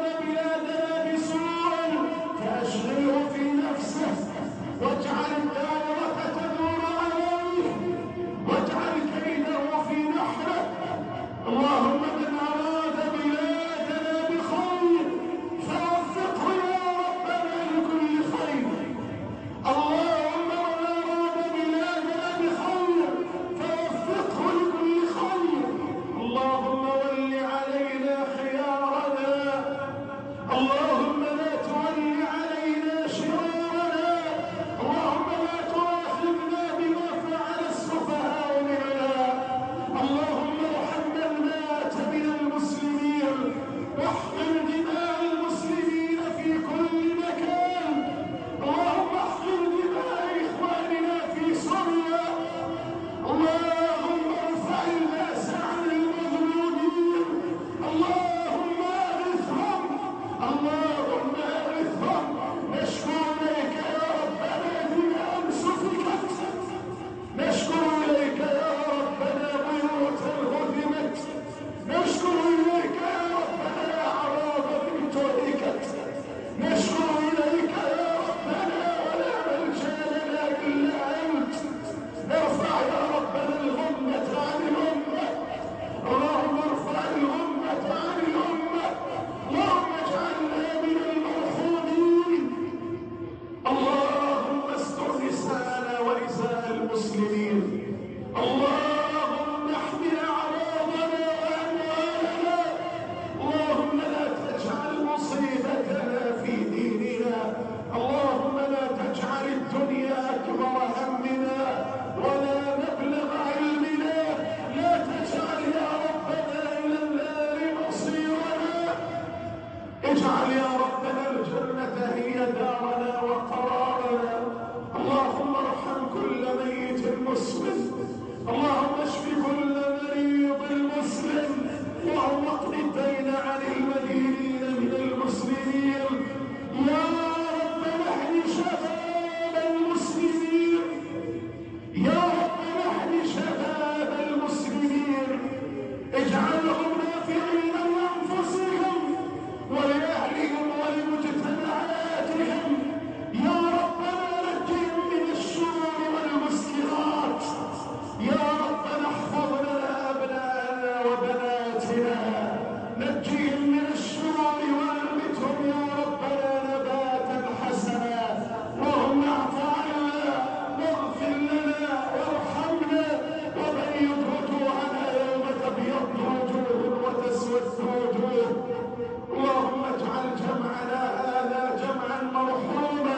اجعل يا ربنا الجنة هي دارنا وقرارنا. اللهم ارحم كل ميت مسلم، اللهم اشف كل مريض مسلم، اللهم اقض الدين عن المدينين من المسلمين. يا ربنا اهد شباب المسلمين، يا ربنا اهد شباب المسلمين، اجعلهم نافعين لانفسهم ولأهلهم ولمجتمعاتهم. يا ربنا نجهم من الشرور والمسكرات. يا ربنا احفظ لنا أبناءنا وبناتنا، نجهم من الشرور وأنبتهم يا ربنا نباتا حسنا. اللهم اعف عنا واغفر لنا وارحمنا وبيض وجوهنا يوم تبيض وجوه وتسود وجوه. اللهم اجعل جمعنا هذا جمعا مرحوما،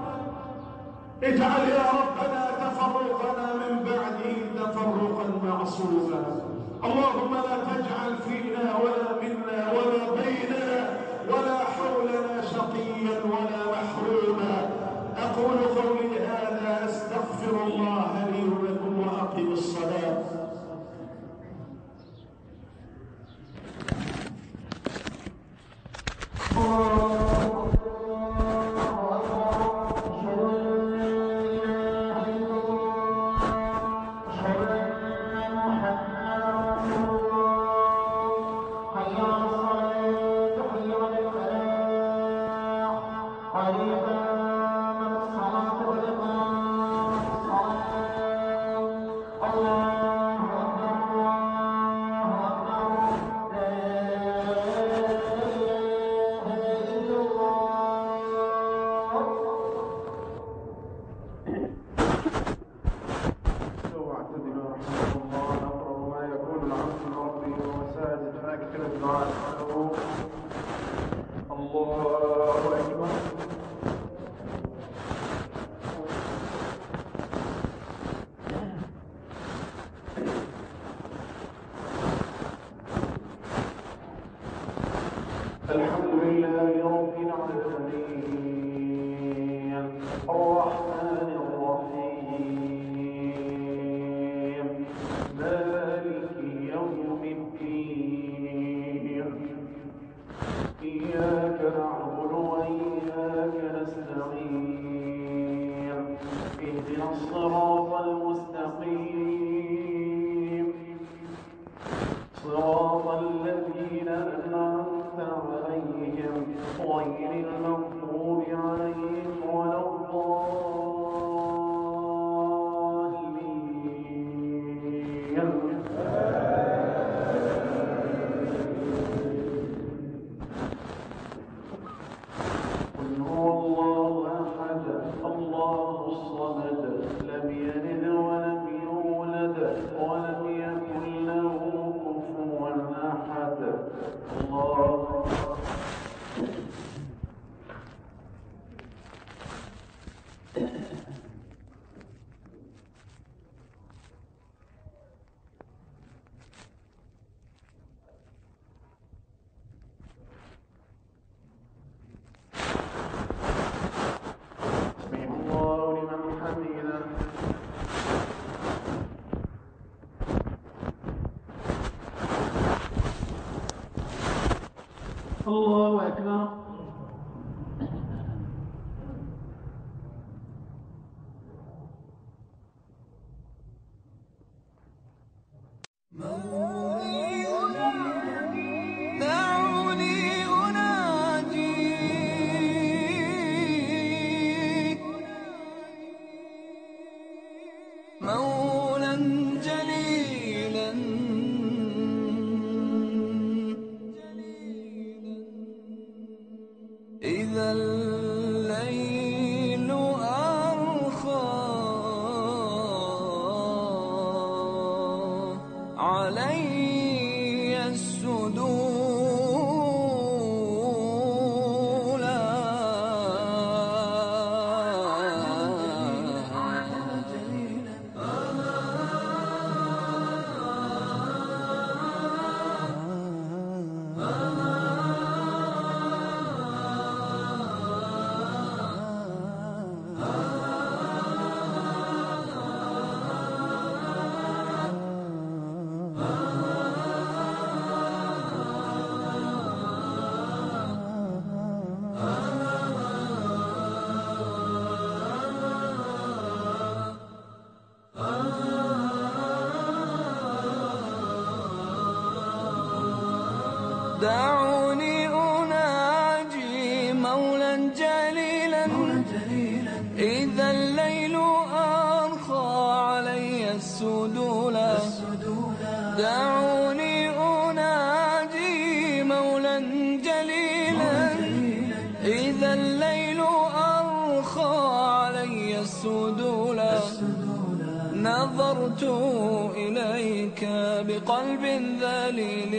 اجعل يا ربنا تفرقنا من بعده تفرقا معصوما. اللهم لا تجعل فينا ولا منا ولا بيننا ولا حولنا شقيا ولا محروما. اقول قولي هذا استغفر الله لي ولكم واقم الصلاه. الحمد لله رب العالمين الرحمن الرحيم مالك يوم الدين إياك نعبد وإياك نستعين اهدنا الصراط المستقيم صراط الذين أنعمت عليهم غير المغضوب عليهم ولا الضالين. قل هو الله أحد الله الصمد لم يلد ولم يولد ولم يكن له كفوا أحد. الله سمع الله لمن حمده. الله أكبر. دعوني أناجيك مولا جليلا إذا الليل أرخى علي السدولا دعوني أناجي مولا جليلا إذا الليل أرخى علي السدولا. دعوني أناجي مولا جليلا إذا الليل أرخى علي السدولا. نظرت إليك بقلب ذليل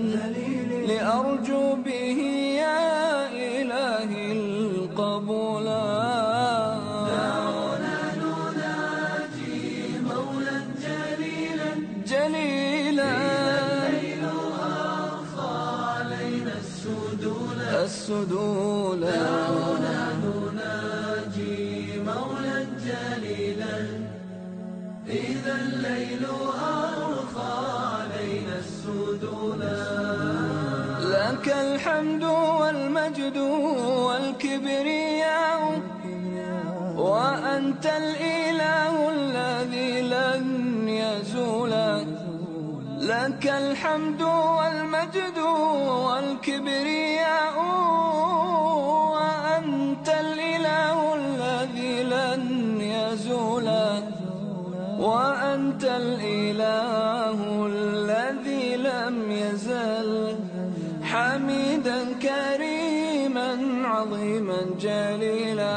لأرجو به يا إلهي القبولا. دعونا نناجي مولا جليلا جليلا الليل أرخى علينا السدولا السدولا. دعونا نناجي مولا جليلا إذا الليل أرخى علينا السدولا. لك الحمد والمجد والكبرياء وأنت الإله الذي لن يزول. لك الحمد والمجد والكبرياء وأنت الإله الذي لن يزول. وأنت الإله الذي لم يزل حميدا كريما عظيما جليلا.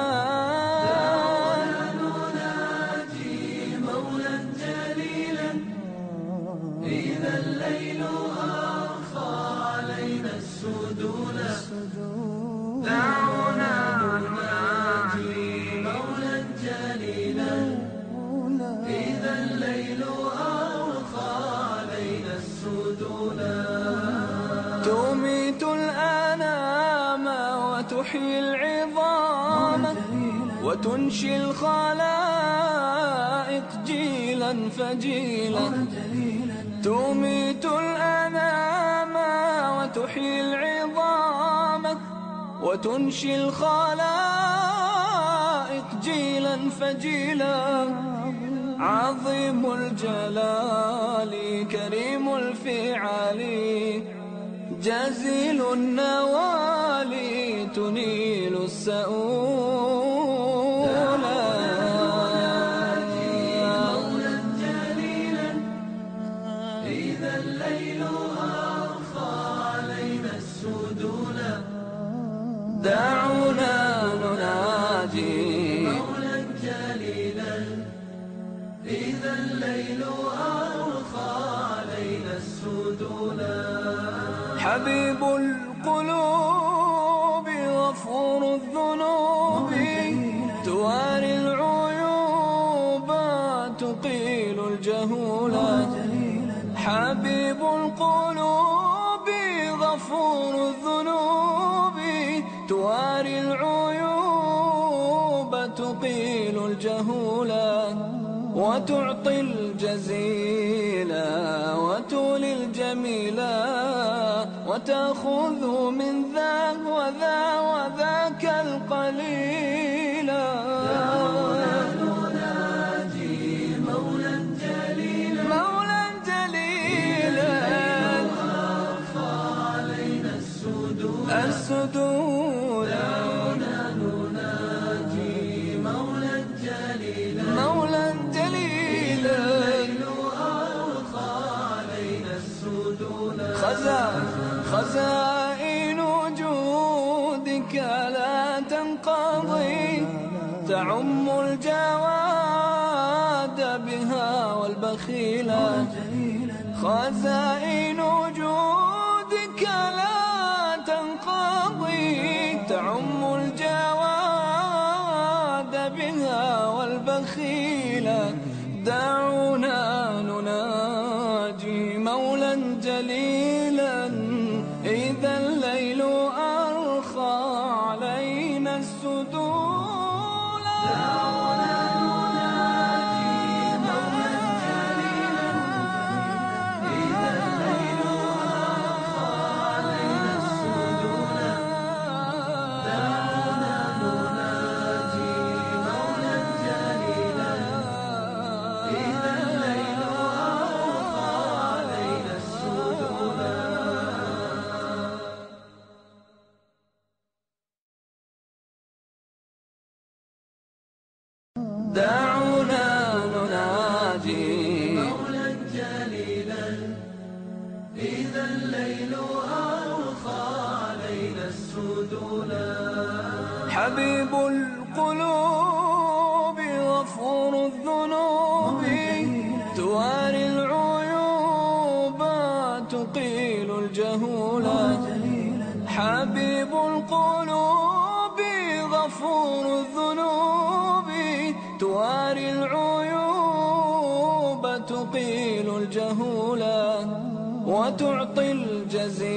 دعونا نناجي مولا جليلا إذا الليل أرخى علينا السدولا. دعونا نناجي مولا جليلا إذا الليل أرخى علينا السدولا. تميت الأنام وتحيي العظام وتنشي الخلائق جيلا فجيلا. تميت الأنام وتحيي العظام وتنشي الخلائق جيلا فجيلا. عظيم الجلال كريم الفعال جزيل النوال تنيل السؤولا. مولا جليلا إذا الليل أرخى علينا السدولا. دعونا نناجي مولا جليلا إذا الليل أرخى علينا السدولا. حبيب القلوب غفور الذنوب تواري العيوب تقيل الجهولا. حبيب القلوب غفور الذنوب تواري العيوب تقيل الجهولا. وتعطي الجزيلا وتولي الجميلا وتأخذ من ذا وذا وذاك القليلا. دعونا نناجي مولا جليلا مولا جليلا أرخى علينا السدولا السدولا. دعونا نناجي مولا جليلا مولا جليلا الليل أرخى علينا السدولا. خزائن جودك لا تنقضي تعم الجواد بها والبخيلا. خزائن جودك لا تنقضي تعم الجواد بها والبخيلا. دعونا نناجي مولا جليلا إذا الليل أرخى علينا السدولا. دعونا نناجي مولا جليلا إذا الليل دعونا نناجي مولا جليلا إذا الليل أرخى علينا السدولا. حبيب القلوب غفور الذنوب تواري العيوب تقيل الجهولا. حبيب القلوب غفور الذنوب تواري العيوب تقيل الجهولا وتعطي الجزيل